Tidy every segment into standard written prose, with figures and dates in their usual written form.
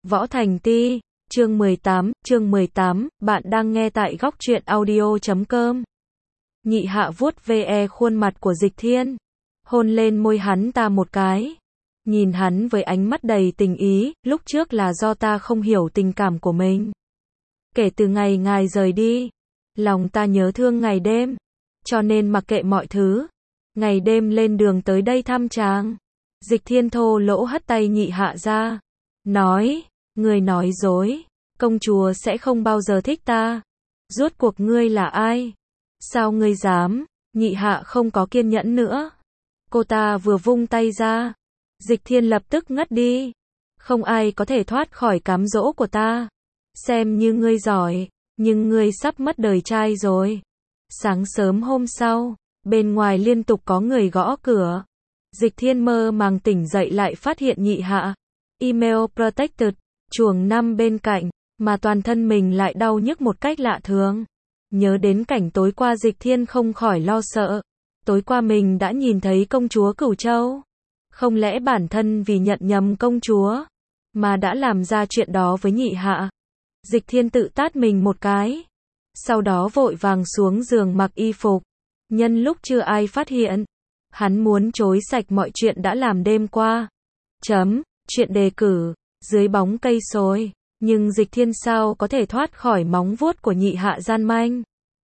Võ Thành Ti, chương 18, bạn đang nghe tại góc truyện audio.com. Nhị hạ vuốt ve khuôn mặt của Dịch Thiên, hôn lên môi hắn ta một cái. Nhìn hắn với ánh mắt đầy tình ý, lúc trước là do ta không hiểu tình cảm của mình. Kể từ ngày ngài rời đi, lòng ta nhớ thương ngày đêm, cho nên mặc kệ mọi thứ, ngày đêm lên đường tới đây thăm chàng. Dịch Thiên thô lỗ hất tay nhị hạ ra, nói, ngươi nói dối, công chúa sẽ không bao giờ thích ta. Rốt cuộc ngươi là ai? Sao ngươi dám? Nhị hạ không có kiên nhẫn nữa. Cô ta vừa vung tay ra, Dịch Thiên lập tức ngất đi. Không ai có thể thoát khỏi cám dỗ của ta. Xem như ngươi giỏi, nhưng ngươi sắp mất đời trai rồi. Sáng sớm hôm sau, bên ngoài liên tục có người gõ cửa. Dịch Thiên mơ màng tỉnh dậy lại phát hiện nhị hạ email protected, chuồng 5 bên cạnh, mà toàn thân mình lại đau nhức một cách lạ thường. Nhớ đến cảnh tối qua Dịch Thiên không khỏi lo sợ. Tối qua mình đã nhìn thấy công chúa Cửu Châu. Không lẽ bản thân vì nhận nhầm công chúa, mà đã làm ra chuyện đó với nhị hạ? Dịch Thiên tự tát mình một cái. Sau đó vội vàng xuống giường mặc y phục. Nhân lúc chưa ai phát hiện, hắn muốn chối sạch mọi chuyện đã làm đêm qua. Chuyện đề cử, dưới bóng cây sồi. Nhưng Dịch Thiên sao có thể thoát khỏi móng vuốt của nhị hạ gian manh.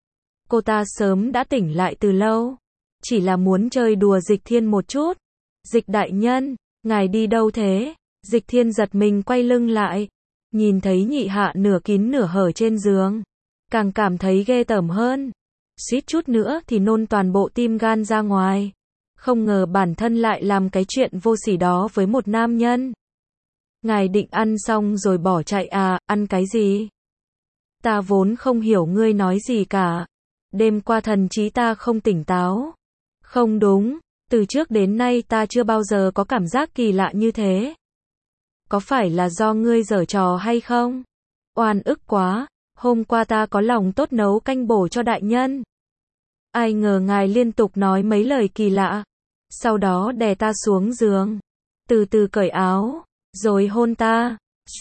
Cô ta sớm đã tỉnh lại từ lâu. Chỉ là muốn chơi đùa Dịch Thiên một chút. Dịch đại nhân, ngài đi đâu thế? Dịch Thiên giật mình quay lưng lại. Nhìn thấy nhị hạ nửa kín nửa hở trên giường. Càng cảm thấy ghê tởm hơn. Suýt chút nữa thì nôn toàn bộ tim gan ra ngoài. Không ngờ bản thân lại làm cái chuyện vô sỉ đó với một nam nhân. Ngài định ăn xong rồi bỏ chạy à, ăn cái gì? Ta vốn không hiểu ngươi nói gì cả. Đêm qua thần trí ta không tỉnh táo. Không đúng, từ trước đến nay ta chưa bao giờ có cảm giác kỳ lạ như thế. Có phải là do ngươi giở trò hay không? Oan ức quá, hôm qua ta có lòng tốt nấu canh bổ cho đại nhân. Ai ngờ ngài liên tục nói mấy lời kỳ lạ. Sau đó đè ta xuống giường. Từ từ cởi áo. Rồi hôn ta.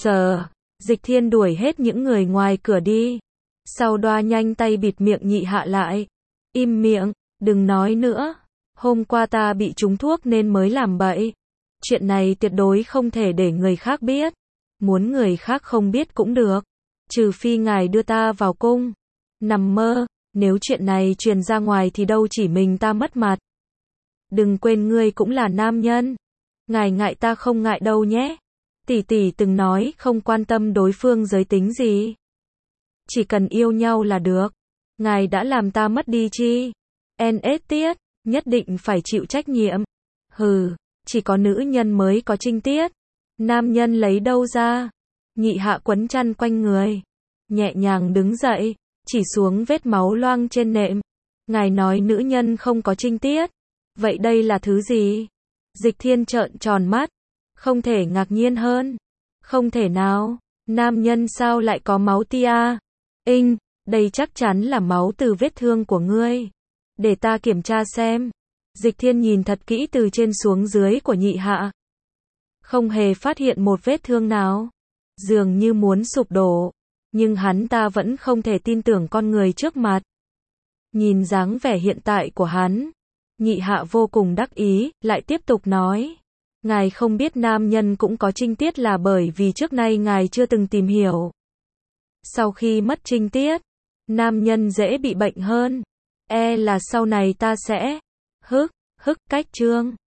Dịch Thiên đuổi hết những người ngoài cửa đi. Sau đoa nhanh tay bịt miệng nhị hạ lại. Im miệng, đừng nói nữa. Hôm qua ta bị trúng thuốc nên mới làm bậy. Chuyện này tuyệt đối không thể để người khác biết. Muốn người khác không biết cũng được. Trừ phi ngài đưa ta vào cung. Nằm mơ, nếu chuyện này truyền ra ngoài thì đâu chỉ mình ta mất mặt. Đừng quên ngươi cũng là nam nhân. Ngài ngại ta không ngại đâu nhé. Tỷ tỷ từng nói không quan tâm đối phương giới tính gì. Chỉ cần yêu nhau là được. Ngài đã làm ta mất đi chi? NS tiết, nhất định phải chịu trách nhiệm. Hừ, chỉ có nữ nhân mới có trinh tiết. Nam nhân lấy đâu ra? Nhị hạ quấn chăn quanh người. Nhẹ nhàng đứng dậy, chỉ xuống vết máu loang trên nệm. Ngài nói nữ nhân không có trinh tiết. Vậy đây là thứ gì? Dịch Thiên trợn tròn mắt. Không thể ngạc nhiên hơn. Không thể nào, nam nhân sao lại có máu tia? Đây chắc chắn là máu từ vết thương của ngươi. Để ta kiểm tra xem. Dịch Thiên nhìn thật kỹ từ trên xuống dưới của nhị hạ. Không hề phát hiện một vết thương nào. Dường như muốn sụp đổ. Nhưng hắn ta vẫn không thể tin tưởng con người trước mặt. Nhìn dáng vẻ hiện tại của hắn, nhị hạ vô cùng đắc ý, lại tiếp tục nói. Ngài không biết nam nhân cũng có trinh tiết là bởi vì trước nay ngài chưa từng tìm hiểu. Sau khi mất trinh tiết, nam nhân dễ bị bệnh hơn. Là sau này ta sẽ cách chương.